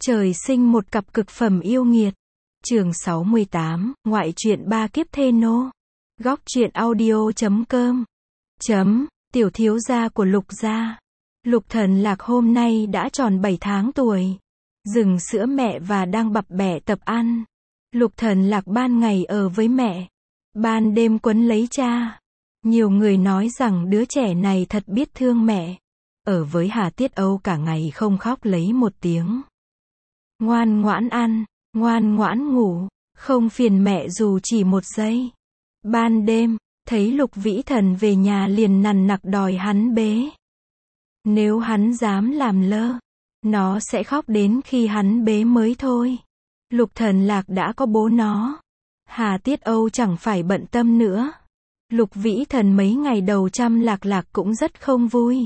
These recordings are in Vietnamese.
Trời sinh một cặp cực phẩm yêu nghiệt. Chương 68, ngoại truyện ba kiếp thê nô. Góc truyện audio.com. Tiểu thiếu gia của Lục gia. Lục Thần Lạc hôm nay đã tròn 7 tháng tuổi. Dừng sữa mẹ và đang bập bẹ tập ăn. Lục Thần Lạc ban ngày ở với mẹ, ban đêm quấn lấy cha. Nhiều người nói rằng đứa trẻ này thật biết thương mẹ. Ở với Hà Tiết Âu cả ngày không khóc lấy một tiếng. Ngoan ngoãn ăn, ngoan ngoãn ngủ, không phiền mẹ dù chỉ một giây. Ban đêm, thấy Lục Vĩ Thần về nhà liền nằn nặc đòi hắn bế. Nếu hắn dám làm lơ, nó sẽ khóc đến khi hắn bế mới thôi. Lục Thần Lạc đã có bố nó. Hà Tiết Âu chẳng phải bận tâm nữa. Lục Vĩ Thần mấy ngày đầu chăm Lạc Lạc cũng rất không vui.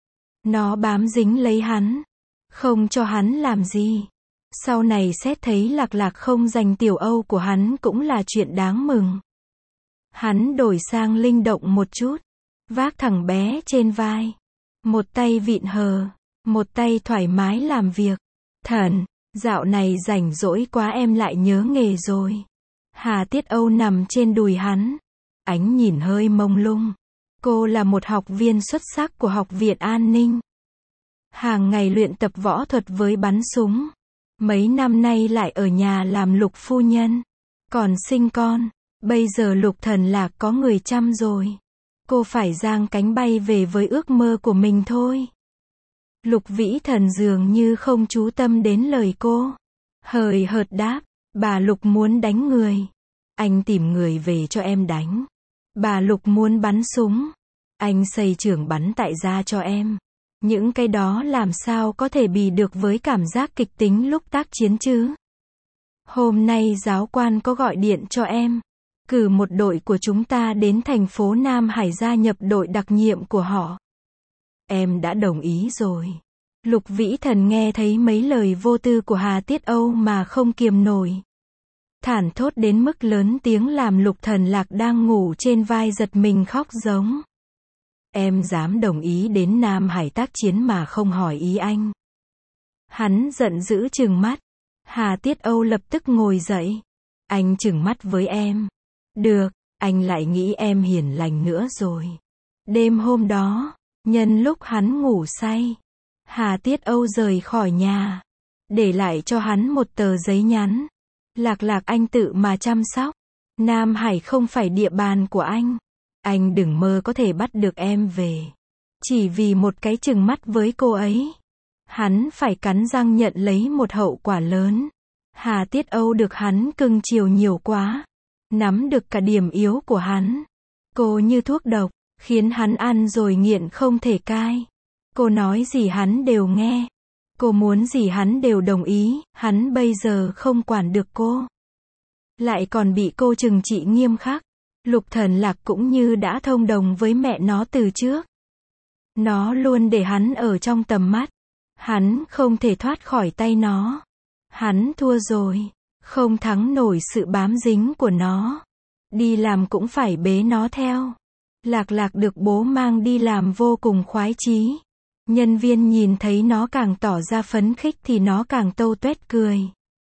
Nó bám dính lấy hắn, không cho hắn làm gì. Sau này xét thấy Lạc Lạc không giành tiểu Âu của hắn cũng là chuyện đáng mừng. Hắn đổi sang linh động một chút, vác thằng bé trên vai. Một tay vịn hờ, một tay thoải mái làm việc. Thần, dạo này rảnh rỗi quá em lại nhớ nghề rồi. Hà Tiết Âu nằm trên đùi hắn, ánh nhìn hơi mông lung. Cô là một học viên xuất sắc của Học viện An ninh. Hàng ngày luyện tập võ thuật với bắn súng. Mấy năm nay lại ở nhà làm Lục phu nhân. Còn sinh con. Bây giờ Lục Thần Lạc có người chăm rồi. Cô phải giang cánh bay về với ước mơ của mình thôi. Lục Vĩ Thần dường như không chú tâm đến lời cô. Hời hợt đáp, bà Lục muốn đánh người. Anh tìm người về cho em đánh. Bà Lục muốn bắn súng. Anh xây trường bắn tại gia cho em. Những cái đó làm sao có thể bì được với cảm giác kịch tính lúc tác chiến chứ? Hôm nay giáo quan có gọi điện cho em. Cử một đội của chúng ta đến thành phố Nam Hải gia nhập đội đặc nhiệm của họ. Em đã đồng ý rồi. Lục Vĩ Thần nghe thấy mấy lời vô tư của Hà Tiết Âu mà không kiềm nổi. Thản thốt đến mức lớn tiếng làm Lục Thần Lạc đang ngủ trên vai giật mình khóc giống. Em dám đồng ý đến Nam Hải tác chiến mà không hỏi ý anh. Hắn giận dữ trừng mắt. Hà Tiết Âu lập tức ngồi dậy. Anh trừng mắt với em. Được, anh lại nghĩ em hiền lành nữa rồi. Đêm hôm đó, nhân lúc hắn ngủ say, Hà Tiết Âu rời khỏi nhà, để lại cho hắn một tờ giấy nhắn. Lạc Lạc anh tự mà chăm sóc. Nam Hải không phải địa bàn của anh. Anh đừng mơ có thể bắt được em về. Chỉ vì một cái chừng mắt với cô ấy, hắn phải cắn răng nhận lấy một hậu quả lớn. Hà Tiết Âu được hắn cưng chiều nhiều quá, nắm được cả điểm yếu của hắn. Cô như thuốc độc, khiến hắn ăn rồi nghiện không thể cai. Cô nói gì hắn đều nghe. Cô muốn gì hắn đều đồng ý. Hắn bây giờ không quản được cô, lại còn bị cô trừng trị nghiêm khắc. Lục Thần Lạc cũng như đã thông đồng với mẹ nó từ trước. Nó luôn để hắn ở trong tầm mắt. Hắn không thể thoát khỏi tay nó. Hắn thua rồi, không thắng nổi sự bám dính của nó. Đi làm cũng phải bế nó theo. Lạc Lạc được bố mang đi làm vô cùng khoái chí. Nhân viên nhìn thấy nó càng tỏ ra phấn khích thì nó càng tâu tuét cười.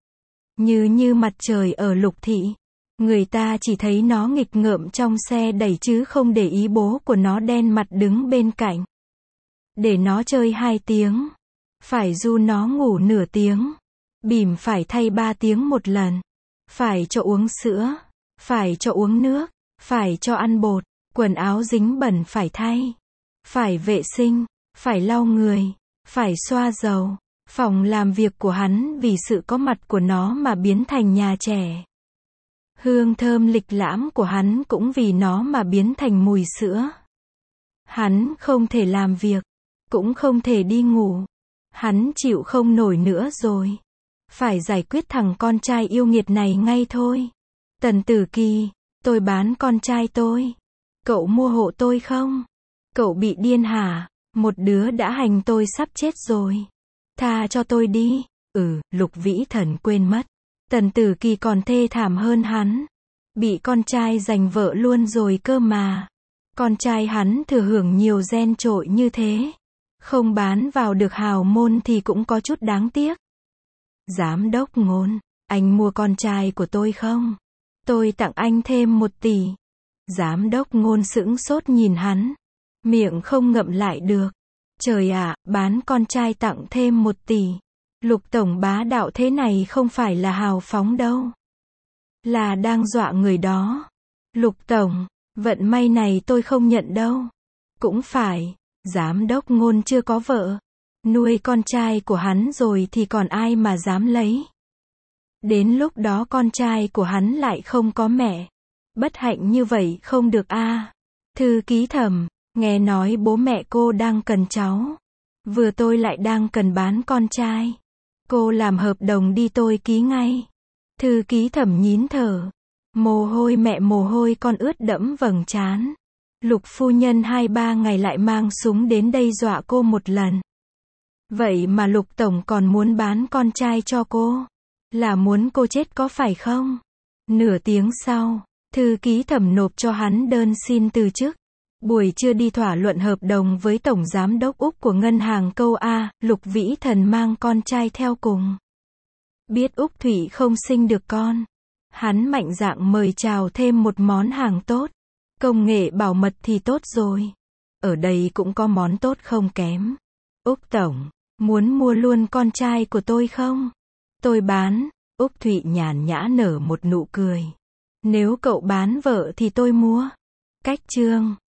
Như mặt trời ở Lục thị. Người ta chỉ thấy nó nghịch ngợm trong xe đẩy chứ không để ý bố của nó đen mặt đứng bên cạnh. Để nó chơi 2 tiếng. Phải ru nó ngủ nửa tiếng. Bỉm phải thay 3 tiếng một lần. Phải cho uống sữa. Phải cho uống nước. Phải cho ăn bột. Quần áo dính bẩn phải thay. Phải vệ sinh. Phải lau người. Phải xoa dầu. Phòng làm việc của hắn vì sự có mặt của nó mà biến thành nhà trẻ. Hương thơm lịch lãm của hắn cũng vì nó mà biến thành mùi sữa. Hắn không thể làm việc, cũng không thể đi ngủ. Hắn chịu không nổi nữa rồi. Phải giải quyết thằng con trai yêu nghiệt này ngay thôi. Tần Tử Kỳ, tôi bán con trai tôi. Cậu mua hộ tôi không? Cậu bị điên hả? Một đứa đã hành tôi sắp chết rồi. Tha cho tôi đi. Lục Vĩ Thần quên mất. Tần Tử Kỳ còn thê thảm hơn hắn. Bị con trai giành vợ luôn rồi cơ mà. Con trai hắn thừa hưởng nhiều gen trội như thế. Không bán vào được hào môn thì cũng có chút đáng tiếc. Giám đốc Ngôn, anh mua con trai của tôi không? Tôi tặng anh thêm 1 tỷ. Giám đốc Ngôn sững sốt nhìn hắn. Miệng không ngậm lại được. Trời ạ, bán con trai tặng thêm 1 tỷ. Lục tổng bá đạo thế này không phải là hào phóng đâu. Là đang dọa người đó. Lục tổng, vận may này tôi không nhận đâu. Cũng phải, giám đốc Ngôn chưa có vợ. Nuôi con trai của hắn rồi thì còn ai mà dám lấy. Đến lúc đó con trai của hắn lại không có mẹ. Bất hạnh như vậy không được a. Thư ký Thẩm, nghe nói bố mẹ cô đang cần cháu. Vừa tôi lại đang cần bán con trai. Cô làm hợp đồng đi tôi ký ngay. Thư ký Thẩm nhín thở. Mồ hôi mẹ mồ hôi con ướt đẫm vầng trán. Lục phu nhân 2-3 ngày lại mang súng đến đây dọa cô một lần. Vậy mà Lục tổng còn muốn bán con trai cho cô. Là muốn cô chết có phải không? Nửa tiếng sau, thư ký Thẩm nộp cho hắn đơn xin từ chức. Buổi trưa đi thỏa luận hợp đồng với tổng giám đốc Úc của ngân hàng câu A, Lục Vĩ Thần mang con trai theo cùng. Biết Úc Thủy không sinh được con. Hắn mạnh dạn mời chào thêm một món hàng tốt. Công nghệ bảo mật thì tốt rồi. Ở đây cũng có món tốt không kém. Úc tổng, muốn mua luôn con trai của tôi không? Tôi bán. Úc Thụy nhàn nhã nở một nụ cười. Nếu cậu bán vợ thì tôi mua. Cách chương